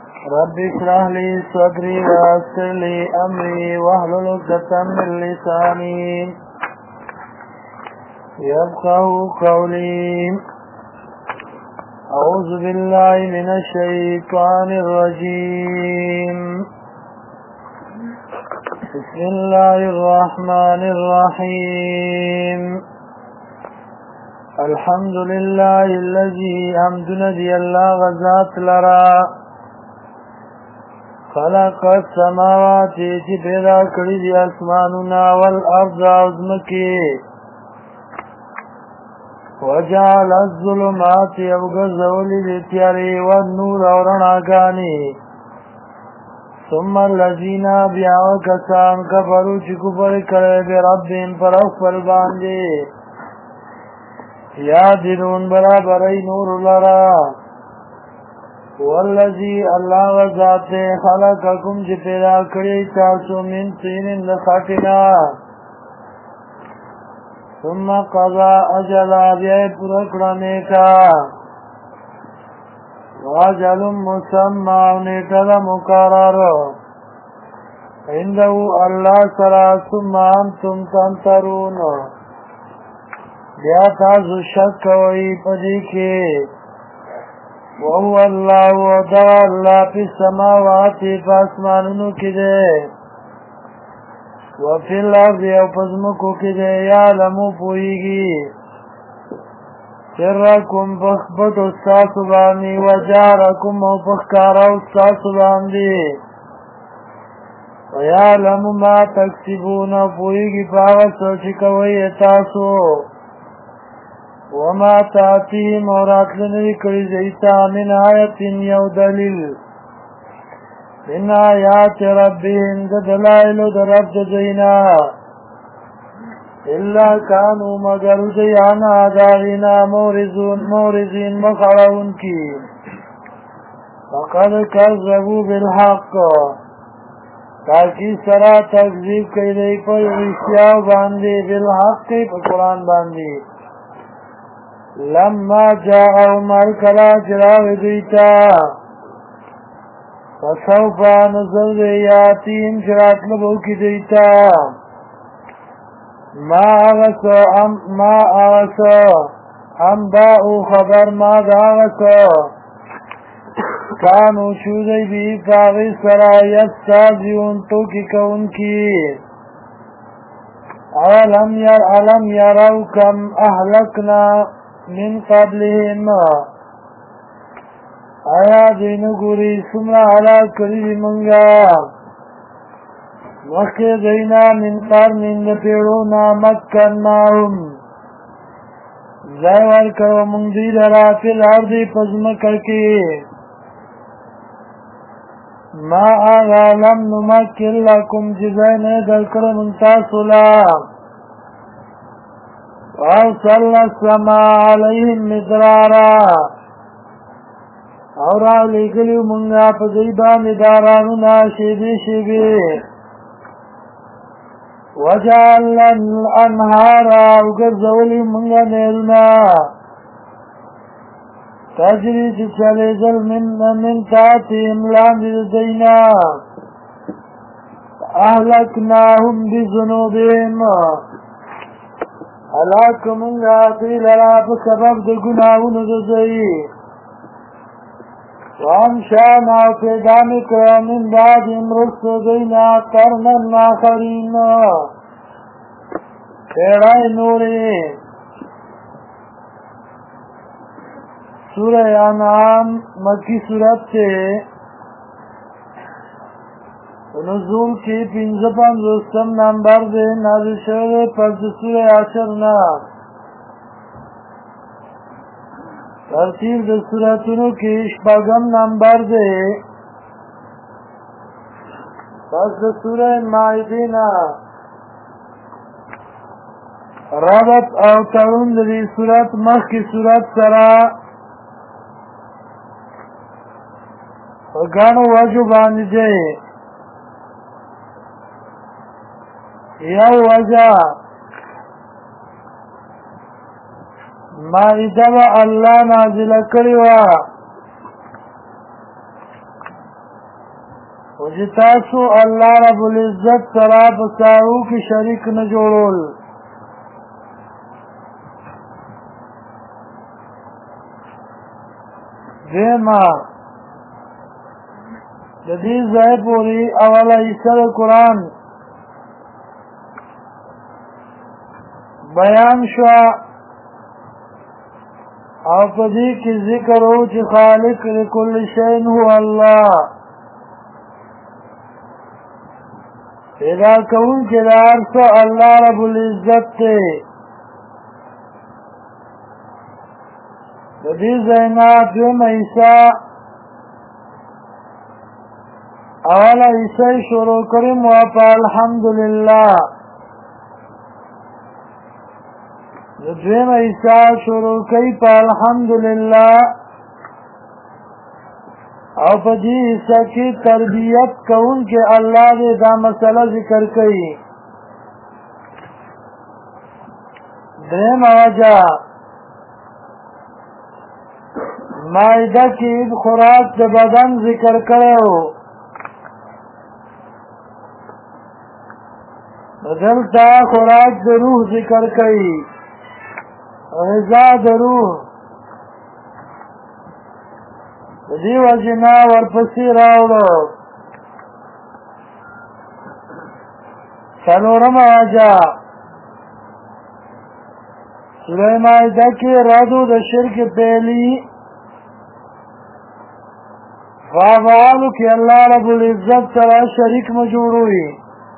رب اشرح لي صدري ويسر لي امري واحلل عقدة من لساني يفقهوا قولي. اعوذ بالله من الشيطان الرجيم. بسم الله الرحمن الرحيم. الحمد لله الذي حمدنا دي الله غزات لرا خلق السماوات چې پیدا کړی دي اسمانونه والارض ازمکي وجعل الظلمات وغزولي دي تیاري والنور ورناګانی ثم الذين بياو کسان کفروا چې کفر کړي به ربهم پر خپل باندې یادرون برابرای نور لرا والذي الله ذات خلقكم چې پیدا کړی تاسو من طين لخاتنا ثم قضى اجلا بیا پورا کړنه کا واجل مسمى نیټه مقرر عنده الله سرا ثم انتم تنظرون بیا تاسو شک کوئ پدې کې وهو الله ودعا الله في السماوات فاسمانونو کې ده وفي الارض او پزمکو کې ده یعلمو پوئیگی سرکم بخبت استاسو باندی وجارکم او پخکارا استاسو باندی ویعلمو ما تکسبون پوئیگی پاوسو چکوئی تاسو وما تاتیم اورات لنوی کری زیتا من آیت یو دلیل من آیات ربهم دلائل در رب دینا الا کانو مگر دیانا داغینا مورزین مخارون کی فقد کذبو بالحق تاکی سرا تکذیب کئی دی پر رشیاو باندی بالحق کی پر قرآن باندی لما جاءهم الکلا جراو دیتا فسوفا نزل یاتیم جرات لبو کی دیتا ما آغسا انباؤ خبر ما داغسا کانو چودی بی پاغی سرا یستازیون تو کی کون کی علم یرو کم احلکنا من قبلهم آیا دینو گوری سمرا علا کری منگا مخی دینا من قرن پیڑونا مکناهم زیور کرو منگ دی لرا فی الارض پزمککی ما آغا لم نمکن لکم جزین دل کرو منتاسولا وارسلنا السماء عليهم مدرارا اور لګلیو مونږه په دې باندې دارانونه شیبي وجعلنا الانهار وغزولي مونږه نهرونه تجري تسلسل من تحتهم لاندې دینا اهلكناهم بذنوبهم علاک منگا دی لرا پا سبب دی گناہونو دی وانشانا پیدا مکر من بعد امرس دینا قرنن آخرین پیڑای نوری سورہ انعام مکی صورت سے نزول کی 55 نمبر دے نازل شوه پس سورہ عشر نا ترتیب د سورتونو کی شپږم نمبر دے پس سورہ مائده نا رابط او تړون د دې سورت مخکې سورت سره غاڼو وجو باندې دی یو وجه مائده الله نازل کړی و او چې تاسو الله رب العزت سره په سارو کې شریک نه جوړول. دیما د دې ځای پورې اوله حصہ د قرآن بیان شو او په دې کې ذکر و چې خالق لكل شيء هو الله، پیدا کوونکی د هر څه الله رب العزت دی. د دې ځای نه دویمه حصہ اوله حصہ شروع کړم و په الحمدلله. د دویمه حصہ شروع کوي په الحمدلله او په دې حصہ کې تربیت کوونکی الله دې دا مسله ذکر کوي. درېمه وجه مائده کې خوراک د بدن ذکر کړو، دلته خوراک د روح ذکر کوي، غذا د روح. د دې وجې نه ورپسې راوړو څلورمه وجه سوره مائده کې ردو د شرک پهلي فافعالو کې الله رب العزت سره شریک مه جوړوي.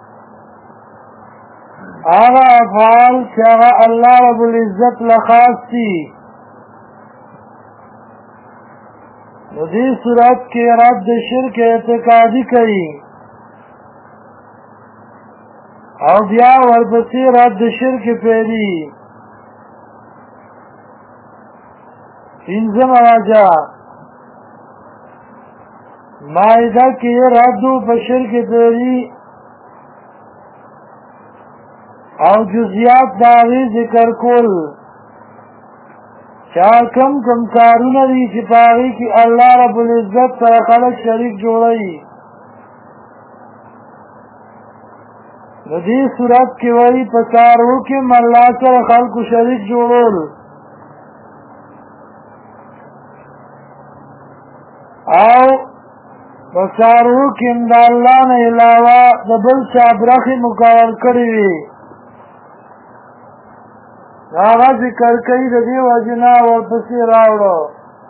هغه افعال چې هغه الله رب العزت له خاص دي. نو دې صورت کې رد د شرک اعتقادي کوي او بیا ورپسې رد د شرک پهلي. پنځمه وجه مائده کې ردو په شرک پهلي او جزئیات د هغې ذکر کول. چا کم کم کارونه دي چې په هغې کې الله رب العزت سره خلک شریک جوړوي. د دې صورت کې وایي په کارو کې الله سره خلکو شریک جوړول او په کارو کې د الله نه علاوه د بل چا برخې مقرر کړې وي. هغه ذکر کوي. د دې وجې نه ورپسې راوړو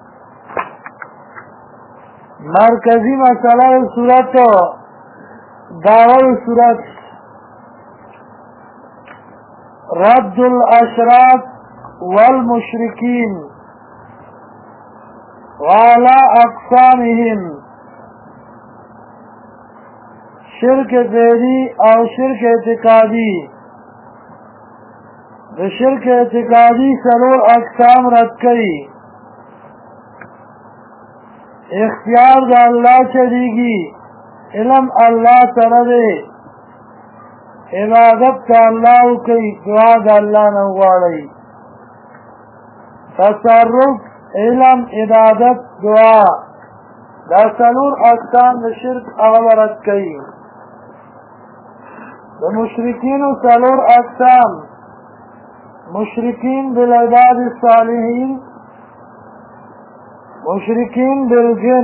مرکزي مسله د صورت دعوه صورت رد الاشراك والمشركين وعلى اقسامهم، شرک فعلی او شرک اعتقادی. د شرک اعتقادی څلور اقسام رد کړي. اختیار د الله چلیږي، علم الله سره دی، عبادت د الله کوي، دعا د الله نه غواړي، تصرف علم عبادت دعا. دا څلور اقسام د شرک هغه رد کړي. د مشرکینو څلور اقسام: مشرکین بالعباد الصالحین، مشرکین بالجن،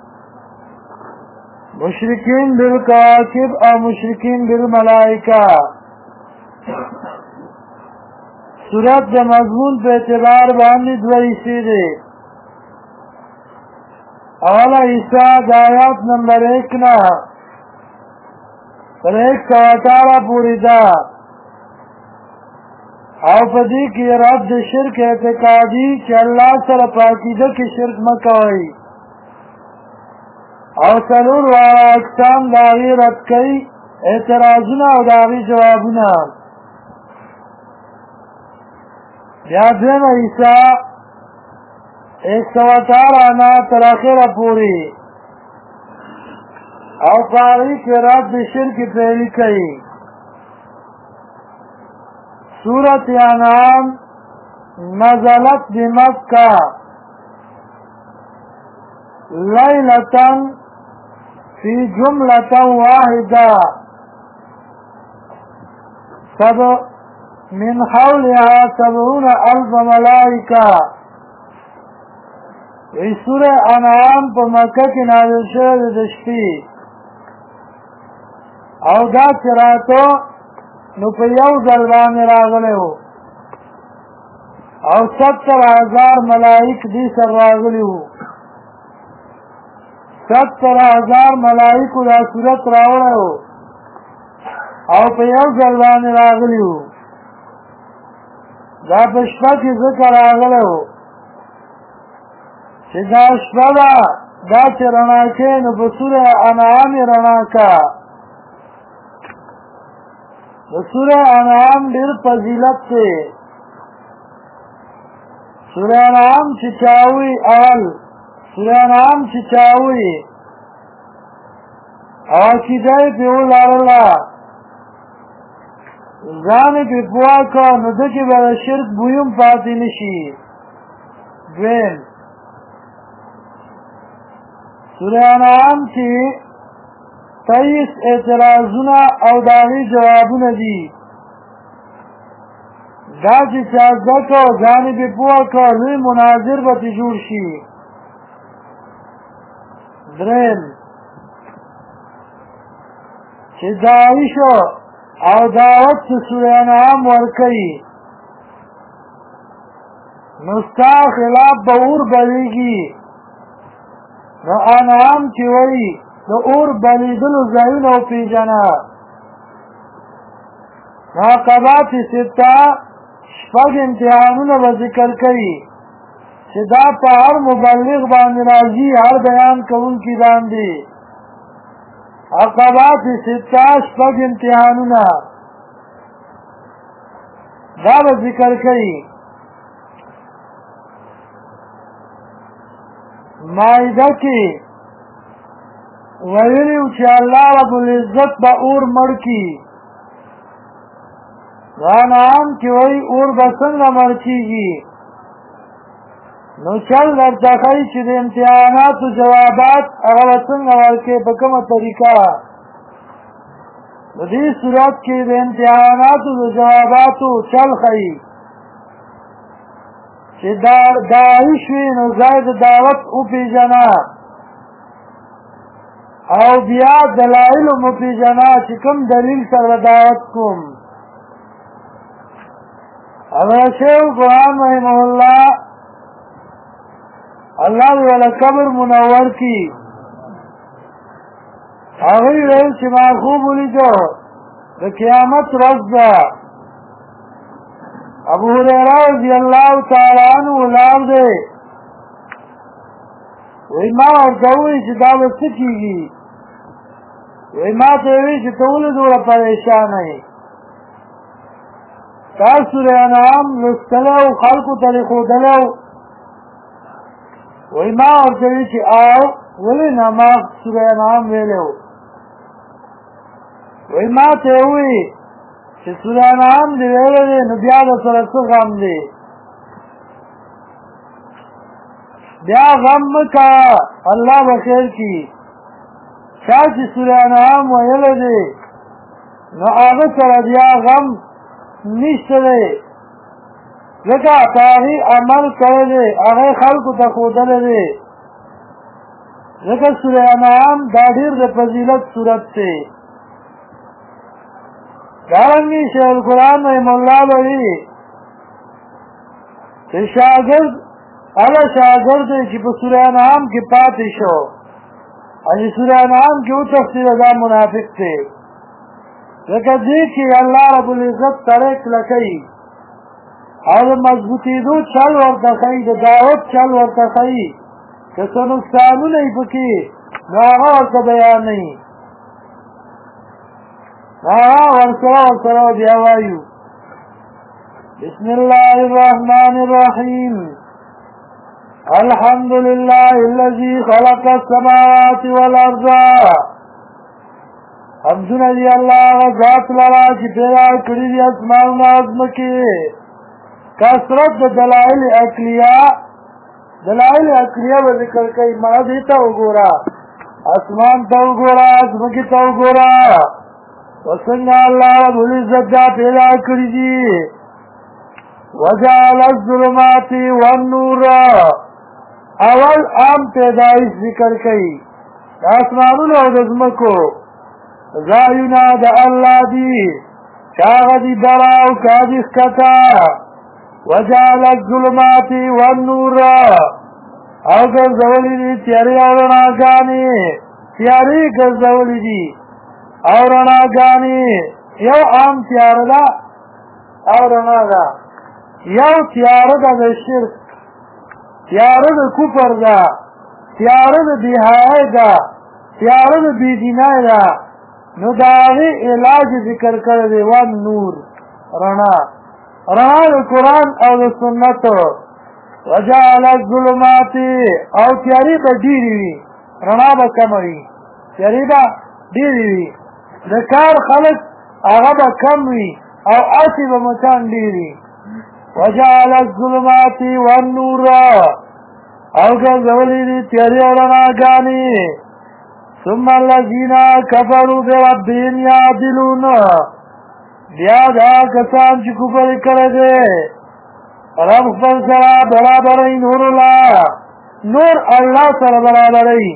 مشرکین بالکواکب او مشرکین بالملائکہ. صورت د مضمون په اعتبار باندې دوه حصې دي. اوله حصہ د آیات نمبر 1 نه تر 118 پورې ده او په دې کې رد د شرک اعتقادي چې الله سره په عقیده کې شرک مه کوئ او څلور واړه اقسام د هغې رد کوي، اعتراضونه او د هغې جوابونه. بیا دویمه حصہ 118 نه تر اخره پورې او په هغې کې رد د شرک فعلي کوي. سورة انعام نزلت بمکہ لیلتاً فی جملة واحدة من حولها 70,000 ملائکہ. ای سورہ انعام په مکه کې نازل شوې د شپې او دا چې راته نو په یو ځل باندې راغلی وو او 70,000 ملائک دې سره راغلي وو. 70,000 ملائکو دا صورت راوړی وو او په یو ځل باندې راغلي وو. دا په شپه کې ذکر راغلی وو چې دا شپه ده دا چې رڼا کې نو په سوره انعام یې رڼا کا. د سوره انعام ډېر فضیلت دی. سوره انعام چې چاوي اول سوره انعام چې چاوي او عقیده یې پرې ولرله ځان یې پرې پوه کړه نو ده کې به د شرک بوی هم پاتې نه شي. دویم سوره انعام کې 23 اعتراضونه او د هغې جوابونه دي. دا چې چا زده کړه او ځان یې پرې پوه کړه لوی مناظر به ترې جوړ شي. دریم چې دعوی شو او دعوت چې سوره انعام ورکوي نو ستا خلاف به اور بلیږي. نو انعام چې وایي د اور بلیدلو ځایونه وپېژنه. عقبات سته شپږ امتحانونه به ذکر کوي چې دا په هر مبلغ باندې راځي هر بیان کوونکي باندې. عقبات سته شپږ امتحانونه دا به ذکر کوي. مائده کې ویلي چې الله رب العزت به اور مړ کړي. انعام کې وایي اور به څنګه مړ کېږي. نو چل درته ښایي چې د امتحاناتو جوابات هغه به څنګه ورکړې په کومه طریقه. د دې صورت کې د امتحاناتو د جواباتو چل ښایي چې داعی شوي نو ځای د دعوت وپېژنه او بیا دلایل هم وپېژنه چې کوم دلیل سره دعوت کوم. حضرت شیخ قرآن رحمه الله الله دې والا قبر منور کړي. هغوی ویل چې ما خوب ولیدو د قیامت ورځ ده. ابو هریره رضی الله تعالی عنه ولاړ دی. وایي ما ورته ووایي چې دا به څه کېږي. وایي ما ته یې وایي چې ته ولې دومره پریشانه یې. تا سوره انعام لوستلی او خلکو ته یې ښودلی و. وایي ما ورته وایي چې او ولې نه ما سوره انعام ویلی و. وایي ما ته یې ووایي چې سوره انعام دې ویلی دی نو بیا د سره څه غم دی. بیا غم مه کوه الله به خیر کړي. چا چې سوره انعام ویلی دی نو هغه سره بیا غم نشته دی ځکه په هغې عمل کړی دی هغه خلکو ته ښودلی دی. ځکه سوره انعام دا ډېر د فضیلت صورت دی. دارنګې شیخ القرآن رحم الله وایي چې شاګرد هغه شاګرد دی چې په سوره انعام کې پاتې شو او چې سوره انعام کې وتښتېده دا منافق دی. ځکه دې کې الله رب العزت سړی کلکوي او د مضبوطېدو چل ورته ښایي د دعوت چل ورته ښایي که څه نقصانونه یې پکې نو هغه ورته بیانوي. ورسره بیا وایو بسم الله الرحمن الرحیم الحمد لله الذي خلق السماوات والارض. حمدونه دی الله هغه ذات لره چې پیدا کړي دي اسمانونه او ځمکې. کثرت د دلایل عقلیه به ذکر کوي. ما دې ته وګوره اسمان ته وګوره ځمکې ته وګوره وڅنګه الله رب العزت دا پیدا کړي دي وجعل الظلمات والنور اول عام پیدایش ذکر کوي آسمانونو او د ځمکو ځایونه د الله دي چاغه دي برا او کادي ښکته وجعل الظلمات والنور او ګرځولي دي تیارې او رڼاګانې تیارې ګرځولي دي او رڼاګانې یو عام تیاره ده او رڼا ده یو تیاره ده د شرک تیاره د کفر ده تیاره د بېحیایۍ ده تیاره د بېدینۍ ده نو د هغې علاج ذکر کړی دی والنور رڼا رڼا د قرآن او د سنتو وجعل الظلمات او تیارې به ډېرې وي رڼا به کمه وي تیارې به ډېرې وي د کار خلک هغه به کم وي او هسې به مچان ډېر وي وجعل الظلمات والنور او ګرځولي دي تیارې او رڼاګانې ثم الذين كفروا بربهم يعدلون بیا دا کسان چې کفر کړی دی رب خپل سره برابروي نور الله سره برابروي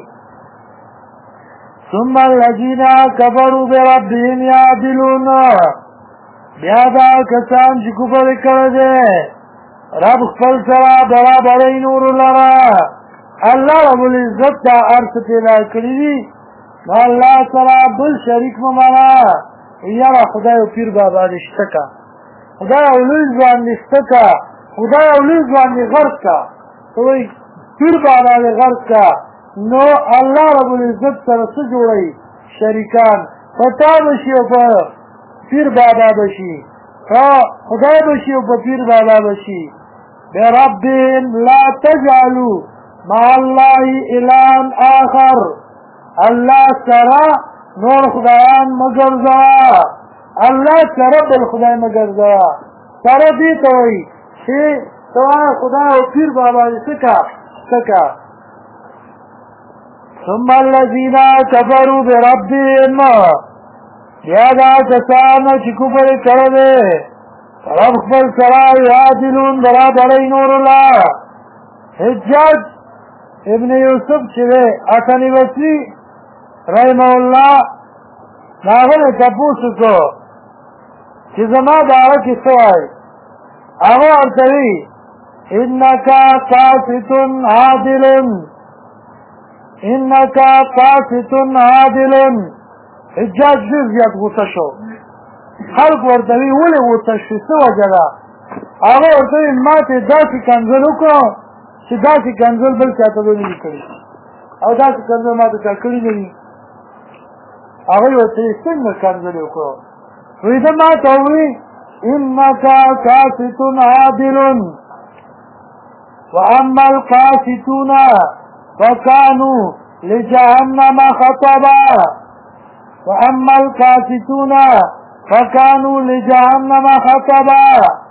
ثم الذين كفروا بربهم يعدلون بیا دا کسان چې کفر کړی دی رب خپل سره برابروي نور الله رب العزت دا ارث پیدا کړی دي نو الله سره بل شریک مه منه یاره خدای او پیر بابا دې شته که خدای او لوی ځوان دې شته که خدای او لوی ځوان دې غرق که ته وایي پیر بابا دې غرق که نو الله رب العزت سره څه جوړوي شریکان په تا بشي او په پیر بابا بشي خدای بشي او په پیر بابا بشي بربهم لا تجعلوا مع الله الهًا آخر الله سره نور خدایان مګرځوه الله سره بل خدای مګرځوه سره دې ته وایي چې ته خدای او پیر بابا دې څه که ثم الذين كفروا بربهم بیا دا کسان چې کفر کړی دی رب خپل سره یعدلون برابروي نور الله حجاج ابن یوسف چې دی حسن بصري رحمه الله هغه نه تپوس وکړو چې زما باره کې څه وایي هغه ورته وي انک قاسط عادل انک قاسط عادل حجاج ډېر زیات غوسه شو خلق ورته وي ولې غوسه شو څه وجه ده هغه ورته وي ما ته داسې کنځل وکړو چې داسې کنځل بل چا ته به نه وي کړي او داسې کنځل ما ته چا کړي نه وي هغه ورته وي څنګه کنځل یې وکړو وایي ده ما ته ووایي انک قاسط عادل واما القاسطون فكانوا لجهنم خطبا واما القاسطون فكانوا لجهنم خطبا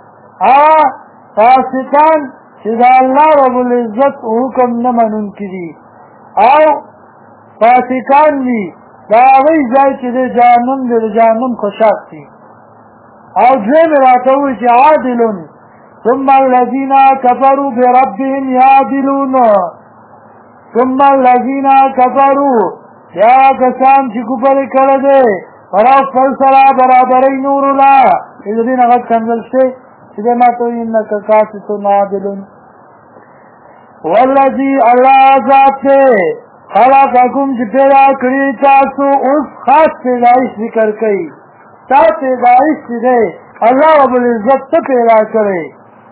قاسطان چې د الله رب العزت حکم نه منونکي دي او فاسقان دي د هغوی ځای چې د جهنم دی د جهنم خوشاک دي او دویم راته ووایي چې عادلون ثم الذين كفروا بربهم يعدلون ثم الذين كفروا یا کسان چې کفر کړی دی رب خپل سره برابروي نور الله د دې نه غږ کنځل شوی چې دی ما ته وایي انک قاسط عادل والذي الله ذات دی خلقکم چې پیدا کړي تاسو اوس خاص پیدایش ذکر کوي تا پیدایش چې دی الله رب العزت ته پیدا کړی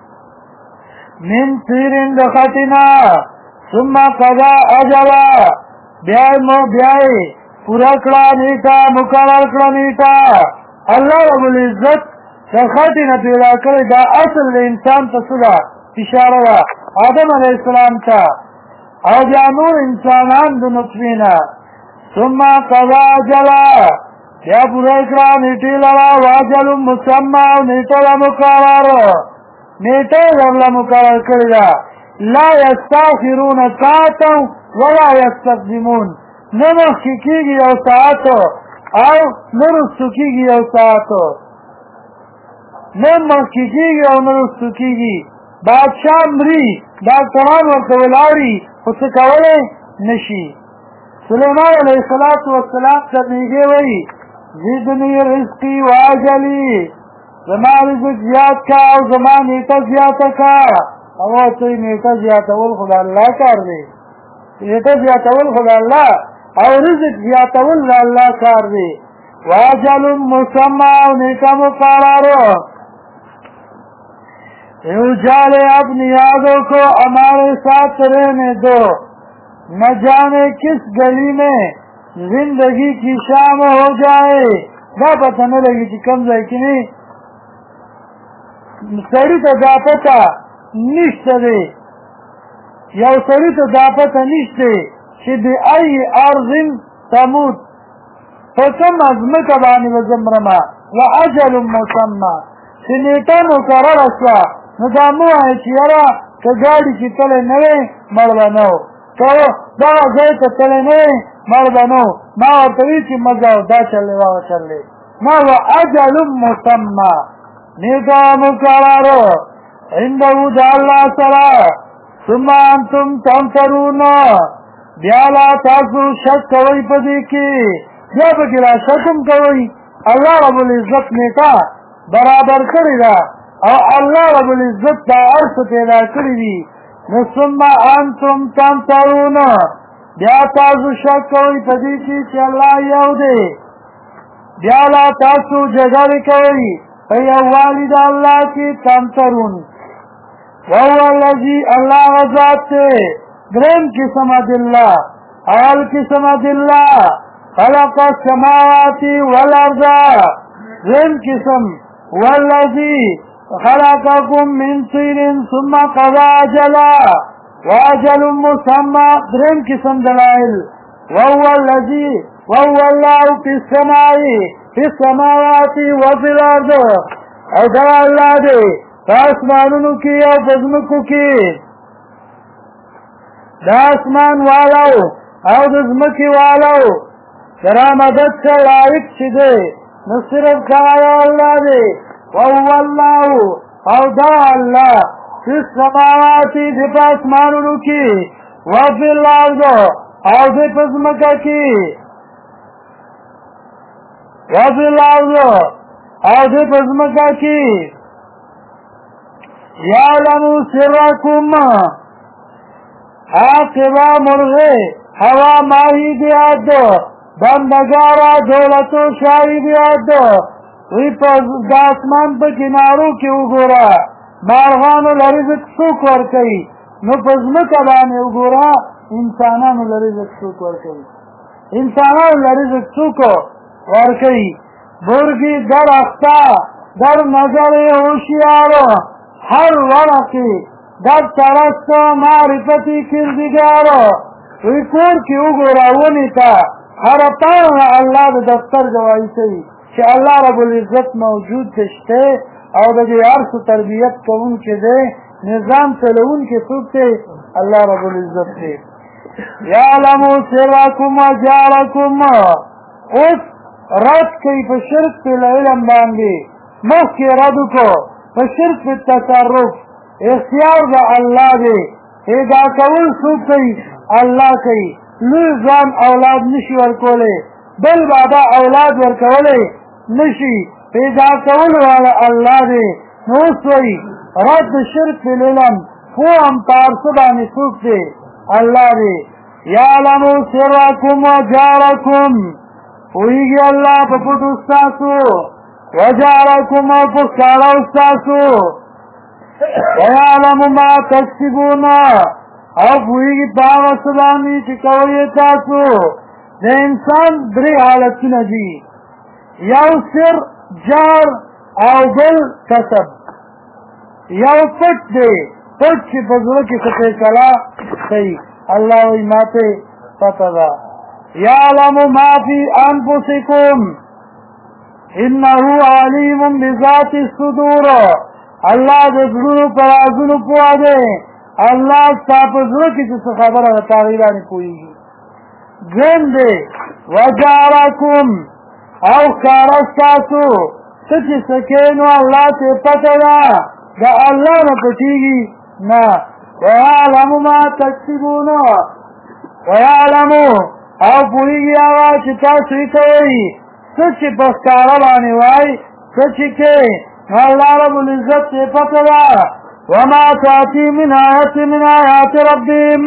من طين د خټینا ثم قضا اجلا بیا پورا کړه نیټه مقرر کړه نیټه الله رب العزت د خټینه پیدا کړی دا اصل د انسان ته څه اشاره ده آدم علیه السلام ته او بیا نور انسانان د نطفې نه ثم قضا اجلا بیا پورا کړه نیټې لره واجل مسمى او نیټه مقرر نیټه ورله مقرر کړی ده لا یستاخرون ساعتا ولا یستقدمون نه مخکې کېږي یو ساعت او نه رستو کېږي یو ساعت، نه مخکې کېږي او نه رستو کېږي. بادشاه مري، ډاکټران ورته ولاړي خو څه کولی نه شي. سلیمان علیه السلام ته میږي وایي زدني رزقي واجلي، زما رزق زیات کا او زما نیټه زیاته کا. هغه ته نیټه زیاتول خو د الله کار دی، نیټه زیاتول خو د الله او رزق زیاتول د الله کار دی. واجل مسمى او نیټه مقرره. اجالے اپنی یادوں کو ہمارے ساتھ رہنے دو، نہ جانے کس گلی میں زندگی کی شام ہو جائے. دا پتہ نه لګي چې کوم ځای کې نه سړي ته دا پته نشته دی، یو سړي ته دا پته نشته چې بأي ارض تموت، په کومه ځمکه باندې به زه مرمه. واجل مسمى چې نیټه مقرره شوه نو دا مه وایه چې یاره که ګاډي چې تللی نه وی مړ به نه و، که دغه ځای ته تللی نه وی مړ به نه و. ما ورته وي چې مزه او دا چلې واغه چلې ما واجل مسمى نیټه مقرره عنده د الله سره. ثم انتم تمترون، بیا لا تاسو شک کوئ په دې کې، بیا پکې را شک هم کوئ. الله رب العزت نیټه برابر کړې ده او الله رب العزت دا هر څه پیدا کړي دي. نو ثم انتم تمترون، بیا تاسو شک کوئ په دې کې چې الله یو دی، بیا لا تاسو جګړې کوئ په یووالي د الله کې. تمترون وهو الذي الله غزات تے درم قسم دلہ اول قسم دلہ خلق السماوات والارض، درم قسم والذي خلقكم من طين ثم قضى اجلا واجل مسمى، درم قسم دلائل. وهو الذي وهو الله في السماء في السماوات وفي الارض، او دا اللہ دے آسمانونو کی او بزمکو کی، دا آسمان والو او دزمکی والو درا مدد سے لائق چی دے نو صرف کایا اللہ دے. وهو اللہ او دا اللہ فی السماواتی دی پا آسمانونو کی وفی الارض او دی پزمکا کی، وفی الارض او دی پزمکا کی. یعلمو سرکم آقبا مرغے ہوا ماہی بیاد بندگارا دولتو شاہی بیاد وی پا داسمان پا کنارو کی اگورا مارغانو لرزق سوک ورکی نو پزمکا بانے اگورا انسانانو لرزق سوک ورکی، انسانانو لرزق سوک ورکی. برگی در اختا در نظر ہوشیارو ہر ورقی در ترست معرفتی کردگارو وی کور کی اگورا ونی تا ہر پانا اللہ دا دفتر گواہی سی کہ اللہ رب العزت موجود دشتے او دا دی عرص تربیت کو ان کے دے نظام چلون کے سوکتے اللہ رب العزت دے. یعلمو سرکم و جارکم، اس رد کئی پا شرک پی لعلم باندی مخ کی رد کو پا شرک پی تصرف اختیار دا اللہ دے. ایدا کول سوک کئی اللہ کئی لوزان اولاد نشی ورکولے بل بعدا اولاد ورکولے نشی پیدا کول والا اللہ دے. نوسوئی رد شرک پی لعلم فو ہم پارسبانی سوک دے اللہ دے. یعلمو سرکم و جارکم، ہوئیگی اللہ پا پت استاسو وجارکم و پکارا استاسو. ویعلم ما تکسبون، او پوئیگی پاغ سبانی چکوئی تاسو. دے انسان دری حالتون دی، یو سر جار او بل کسب، یو پت دے پت چی پزرو کی سکے کلا سی اللہ وی ماتے پتا دا. یعلم ما فی انفسکم انہو علیم بذات الصدور، اللہ دے ضرور پر آزنو پوا دے، اللہ ساپ ضرور کی جس خبر ہے تاغیرانی کوئی گی. ګنده وجارکم او کارستاسو سچ سکینو الله ته پته ده دا الله نه پټیږي نه ويعلم ما تكسبون ويعلم او پوریږي هغه چې تاسو یې کوئ سچ په ښکاره باندې وایي سچ کې الله رب العزت ته پته ده وما تأتي من آية من آيات ربهم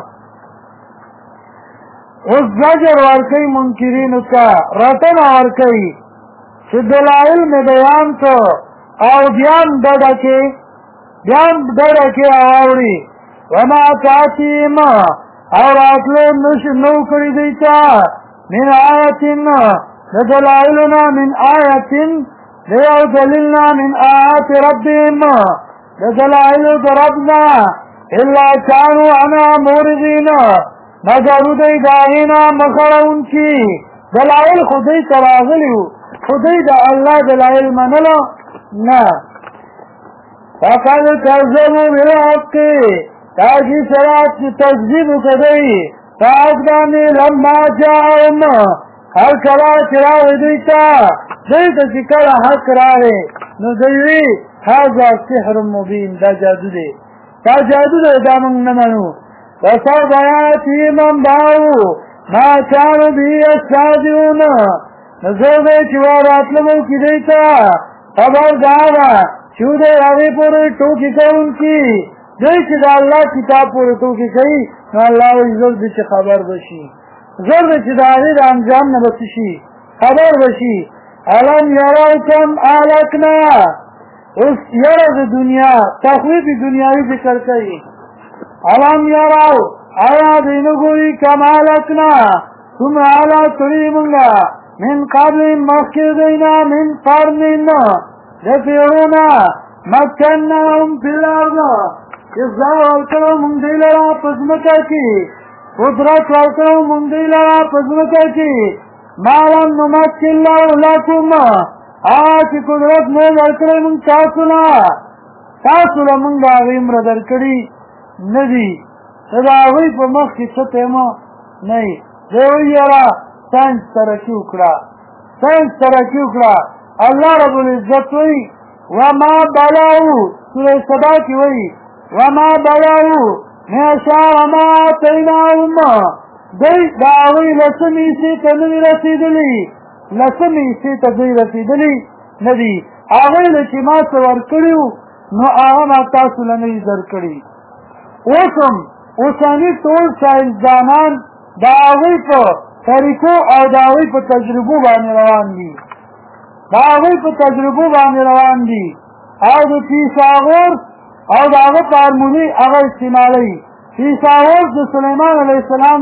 اس زجر ورکی منکرینو کا رتن ورکی چه دلائل میں بیان کو او بیان ڈڑکی آوری وما تاتیم اور اطلو نو کری دیتا من آیتن دلائلنا من آیتن دیو دللنا من آیات ربهم دلائل ربنا الا كانوا عنها موردین مگر دی داغینا مخرون کی دلائل خودی تراغلیو خودی دا اللہ دلائل منلو نا فقد کذبوا بالحق تاجی سرات کی تکذیب کدی فاقدانی لما جاءهم ہر کلا چراغ دیتا دیتا چکر حق راوے نو دیوی هذا سحر مبین دا جادو دے دا من نمنو وصوب ياتيهم انباؤ ما كانوا به يستهزئون نزول چوارات لمو کی دیتا خبر دارا چو دے آگے پورے ٹوکی کون کی دیکھ دا اللہ کتاب پورے ٹوکی کئی نا اللہ زرد چی خبر بشی زرد چی دا آگے دا انجام نبسشی خبر بشی علم یراکم آلکنا اس یرد دنیا تخویف دنیاوی ذکر کئی علم یراو آیا دینگوی کمالکنا ثم علا تریمنگا من قبل مخیر دینا من قرنین دفیرونا مکنناهم فی الارض ازدار والکلو مندیلرا پزمکا کی قدرت والکلو مندیلرا پزمکا کی مالم نمکن لکم آتی قدرت میں والکلو من تاسولا من داغیم ردر کری ندی تداوی پا مخ کی ستیما نئی دیوی یرا سائنس ترکی اکڑا اللہ رب العزت وی وما بلاو سورہ صدا کی وی وما بلاو میشا وما آتیناهم دی داوی لسمی سی تنوی رسیدلی ندی آوی لچی ما سور کریو نو آغا تاسو لنی در کری اوسانی ټول ساینسدانان د هغوی په طریقو او د هغوی په تجربو باندې روان دي او د فیثاغورس او د هغه فارمولې هغه استعمالوي فیثاغورس د سلیمان علیه السلام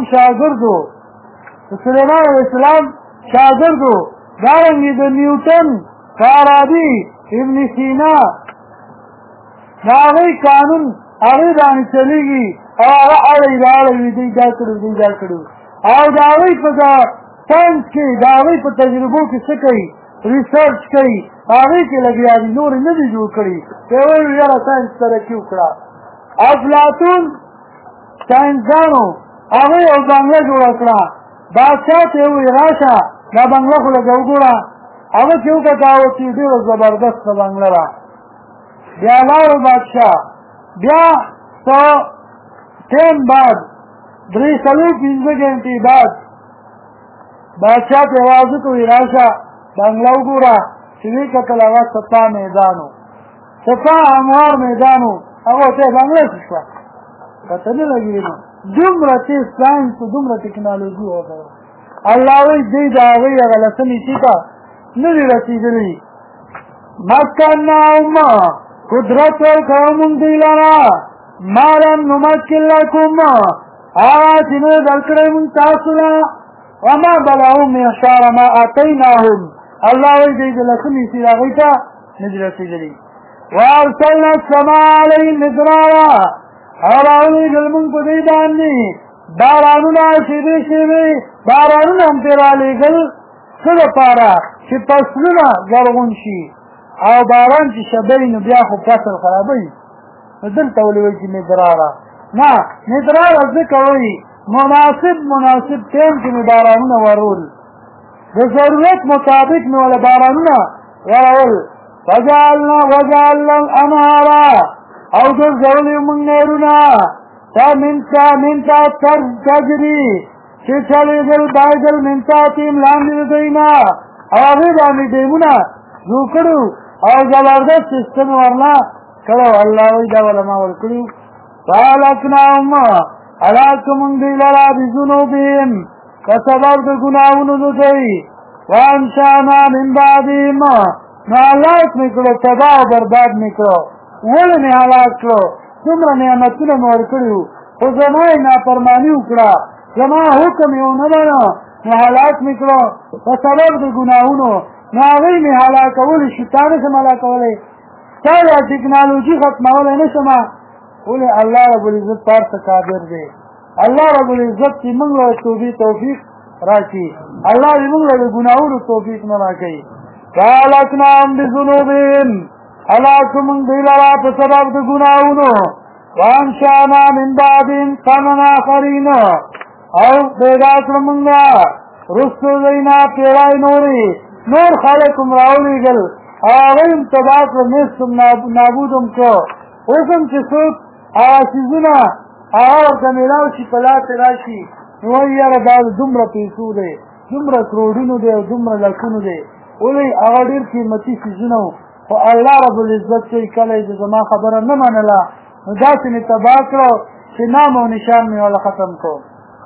شاګردو دارنګې د نیوټن فارابي ابن سینا د هغوی قانون هغه باندې چلیږي او هغه اړوي دی دا کړو او د هغوی په ساینس کې د هغوی په تجربو کې څه کوي ریسرچ کوي هغوی کې لګیا دي نور نه دي جوړ کړي دی وایي یاره ساینس ترقي وکړه افلاطون ساینسدانو هغوی یو بنګله جوړه کړه بادشاه ته یې وویل راشه دا بنګله خو لږه وګوره هغه چې وکتاوه چې ډېره زبردسته بنګله ده بیا لاړو بادشاه بیا تو ٹیم بعد 3-4 گھنٹے بعد بادشاہ ته आवाज کوي راشه بنگلا وګوره چې وی کتل هغه صفا میدانو صفا انوار میدانو هغه ته بنگلا شو پته نه لګی نو دومره چې ساينس دومره ټکنالوژي وغوړه الله وی دې دا وی هغه لسنی چې تا نه رسیدلی مکنا امه قدرت قوم دیلارا مالم نمکن لکم آتنا ذکر من تاسولا وما بلعهم یشار ما آتیناهم اللہ وی دید لکمی سیراغیتا نجرسی جلی وارسلنا السماء علیهم مدرارا اولاوی گلمن کو دیدانی بارانونا شیبی بارانونا ہم پیرا لگل صد پارا چی پسلونا گرغن شی او باران چې شبې نو بیا خو فصل خرابوي دلته ولې وایي چې مدرارا نه مدرارا ځکه وایي مناسب ټیم کې مې بارانونه ورول د ضرورت مطابق مې ولا بارانونه ورول وجعلنا الانهار او ګرځولې موږ نهرونه من تجري چې چلېدل بایدل من تحتهم لاندې د دوی نه او هغې باندې ډیمونه جوړ کړو او زبردست سیستم ورله کړو الله وایي دا وله ما ورکړو فهلکناهم هلاک موږ دوی لره بذنوبهم په سبب د ګناهونو د دوی وانشانا من بعدهم نو هلاک مې کړو تباه او برباد مې کړو ولې مې هلاک کړو څومره نعمتونه مې ورکړي وو خو زما یې نافرماني وکړه زما حکم یې ونه منه نو هلاک مې کړو په سبب د ګناهونو نو هغوی مې هلاکولی شو تا نه شم هلاکولی تا دا ټکنالوژي ختمولی نه شمه ولې الله رب العزت په هر څه قادر دی الله رب العزت چې موږ له توبې توفیق راکړي الله دې موږ له د ګناهونو توفیق نه راکوي فهلکناهم بذنوبهم هلاک موږ دوی لره په سبب د ګناهونو وانشانا من بعدهم قرنا آخرین او پیدا کړه موږ رستو دینا پیړۍ نور خلک هم راولېږل او هغوی هم تباه کړه مست هم نابود هم کړه اوس هم چې څوک هغه څیزونه هغه ورته میلاو شي په لاس یې راشي نو وایي یاره دا دومره پیسو دی دومره کروډونو دی او دومره لکونو دی ولې هغه ډېر قیمتي څیزونه وو خو الله رب العزت چې کله یې زما خبره نه منله نو داسې مې تباه کړو چې نام او نشان مې والا ختم کړو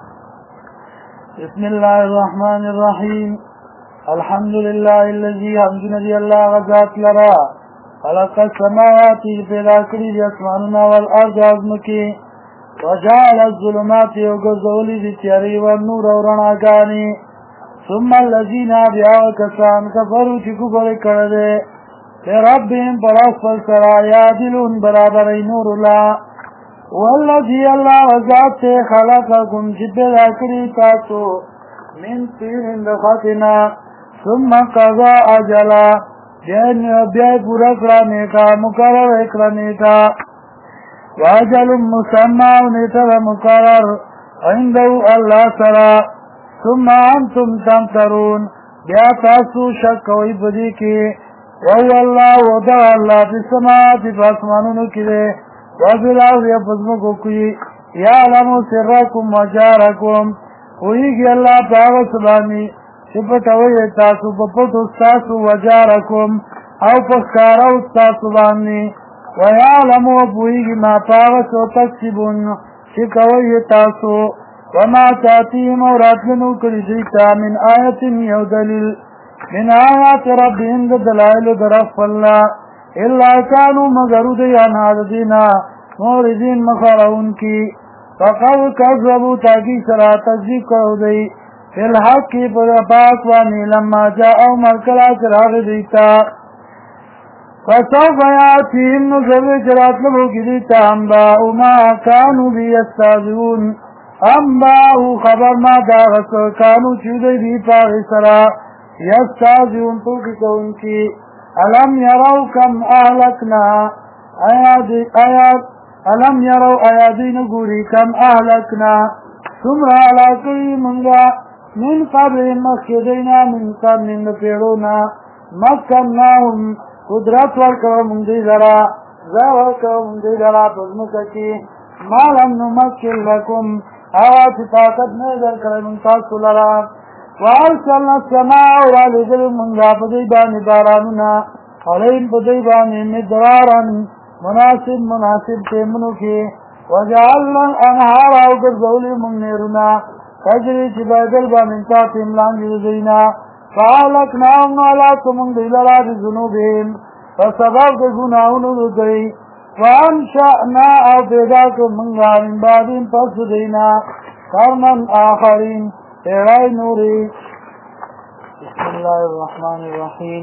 بسم الله الرحمن الرحیم الحمد لله الذي حمدنا دی الله غزات لرا خلق السماوات پیدا کړي دي اسمانونه والارض ازمکي وجعل الظلمات وغزولي دي تیاري والنور او رڼاګانې ثم الذين بیا کسان کفروا چې کفر کړل ربهم براسفل سرا یادلون برابرای نور الله والذي الله وذات خلقكم چې پیدا کړي تاسو من طين دخاتنا ثم قضا اجلا بیا پورا کړه نیټه مقرر کړه نیټه واجل مسمى نیټه مقرر عنده الله سرا ثم انتم تمترون بیا تاسو شک کوئ بدی کې وهو الله ودع الله في السماوات فاسمانونو کې ده وفي الارض يفزمكو كي يعلم سركم وجاركم ويجي الله پاو سبحانه شفتوي تاسو پپتو تاسو وجاركم او پخکارو تاسو باندې ويعلم ويجي ما پاو سو تکسبون شکوي تاسو وما تاتيهم وراتلنو كريجيتا من آية يو دليل من آيات ربهم دلائل درف الله إلا كانوا مغرود يناددنا موردين مخرون کی فقو كذبوا تاقی سرا تجزیب کرو دی فی الحق پر پاک وانی لما جاءو مرکلا چراغ دیتا فسوف یاتیم نظر چرات لبو کی دیتا انباؤ ما کانو بی استاذون انباؤ خبر ما داغس کانو چودی بی پاغی سرا یستاذون توکی کون کی الم یرو کم اهلکنا آیات الم یرو آیادین گوری کم اهلکنا سمرا علاقی منگا من قبل مخیدینا من قرن پیڑونا مکناهم قدرت ورکو مندی لرا ورکو مندی لرا پزمککی مالم نمکن لکم آوات طاقت نیدر کرن تاسو لرا وارسلنا السماء والدل منگا پدیبان بارانونا علیم پدیبان مدرارا مناسب تیمنو کی وجعلنا الانهار او گرزولی منیرنا تجری چی بیدل با منتا تیملان جزینا فعلقناهم علاکم دیلرا بزنوبهم فسبب دگناونو دی وانشأنا او پیداکم منگا من بعدین پس دینا قرنن آخرین تیرائی نوری بسم اللہ الرحمن الرحیم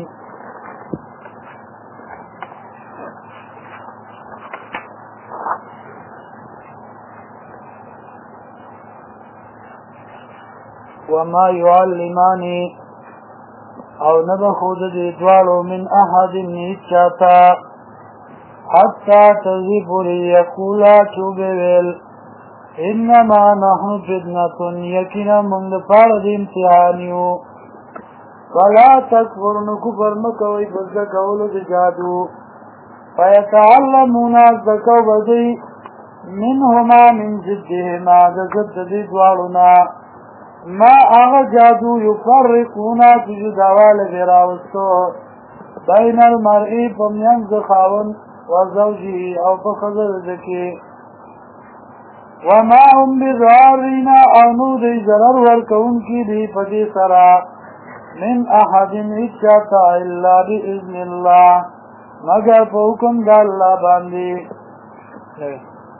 وما يعلماني او نبخود دي دوالو من احد نيچاتا حتى تذيبري يقولا چوبويل انما نحن فتنة یقینا من دپاره د امتحان یو ولا تکفر نو کفر مکوئ په زده کولو د جادو فیتعلمون زده بدی منهما من ضدهما د ضد د دواړو نه ما هغه جادو یفرقونا چې جداواله به راوستو بین المرء په منځ د خاوند و زوجه او په ښځه د کې وما هم بضارین او نو دی ضرر ورکوونکي دي په دې سره من احد اچاتا الا باذن الله مگر په حکم د الله باندې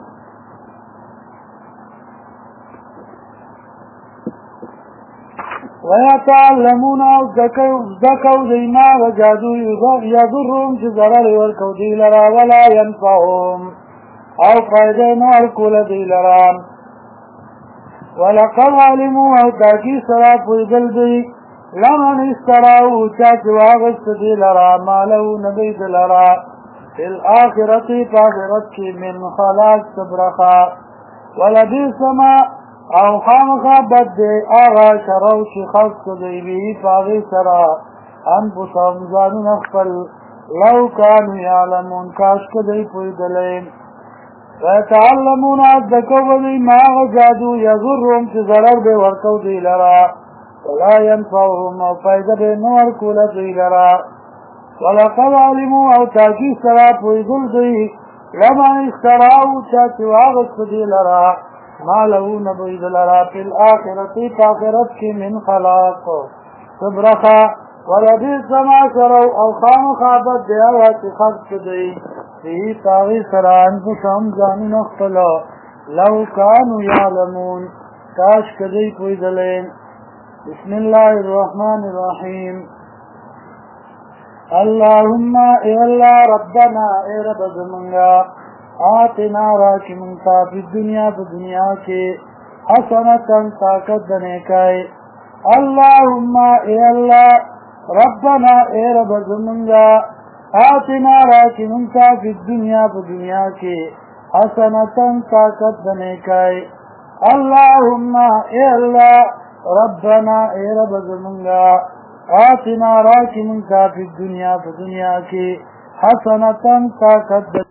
ويتعلمون ذكوا دیما و جادو یضرهم چې ضرر ورکو دی لرا ولا ينفعهم او فائدہ نور کول دی لرا ولقد علموا او تاکی سرا پویدل دی لمن استراو چاچ واغست دی لرا مالو نبی دی لرا فی الاخرتی پاخرت کی من خلاق سبرخا ولبیس ما او خامخا بد دی آغا شرو چی خلق دی بی پاغی سرا انفسهم زانون اخفل لو کانو یعلمون کاشک دی پویدلیم ويتعلمون الذكو دی ما جادو یضرهم چې ضرر به ورکو دی لرا ولا ينفعهم او فائدہ به نور کول دی لرا ولقد علموا او تاکی سرا پویدل دی لما اشتراو چاچ واغست دی لرا ما له نبوی دی لرا فی الاخرتی تاخرت کی من خلاق صبرخا ولبیس ما شرو او خام خابت دی او چی خبت دی فی تاغی سران پسام زانون اختلا لو کانو یعلمون کاش کدی پویدلین بسم اللہ الرحمن الرحیم اللہم اے اللہ ربنا اے رب زمنگا آتنا راکی منتا فی الدنیا پی دنیا کے حسنتا طاقت دنے کائے اللہم اے اللہ ربنا اے رب زمنگا آتنا راکی منتا فی الدنیا پا دنیا کے حسنتا طاقت دنے کائے اللہم اے اللہ ربنا اے رب زمنگا آتنا راکی منتا فی الدنیا پا دنیا کے حسنتا طاقت دنے